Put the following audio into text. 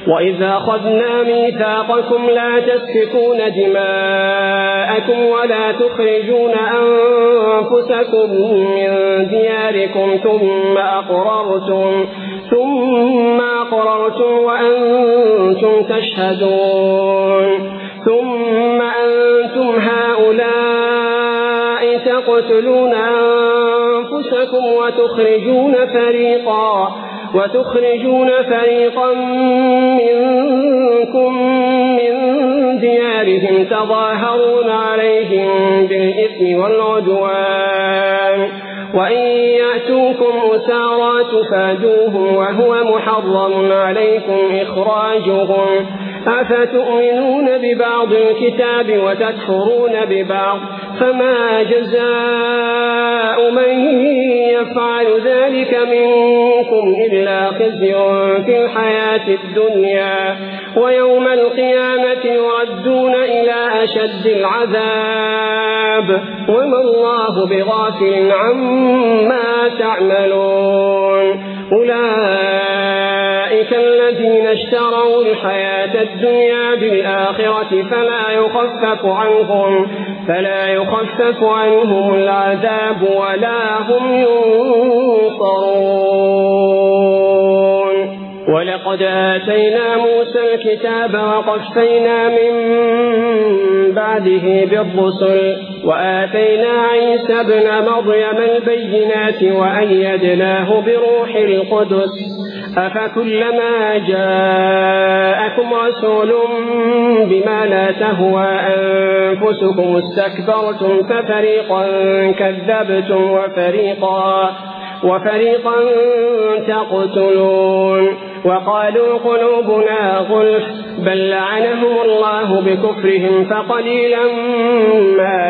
وإذا أخذنا ميثاقكم لا تسفكون دماءكم ولا تخرجون أنفسكم من دياركم ثم أقررتم وأنتم تشهدون ثم أنتم هؤلاء تقتلون أنفسكم وتخرجون فريقا منكم من ديارهم تظاهرون عليهم بالإثم والعدوان وإن يأتوكم أسارى تفادوهم وهو محرم عليكم إخراجهم أفتؤمنون ببعض الكتاب وتكفرون ببعض فما جزاء من يفعل ذلك منكم إلا خزي في الحياة الدنيا ويوم القيامة يردون إلى أشد العذاب وما الله بغافل عما تعملون أولئك الذين اشتروا الحياة الدنيا بالآخرة فلا يخفف عنهم العذاب ولا هم ينصرون ولقد آتينا موسى الكتاب وقفينا من بعده بالرسل وآتينا عيسى ابن مريم البينات وأيدناه بروح القدس أفكلما جاءكم رسول بما لا تهوى أنفسكم استكبرتم ففريقا كذبتم وفريقا تقتلون وقالوا قلوبنا غلف بل لعنهم الله بكفرهم فقليلا ما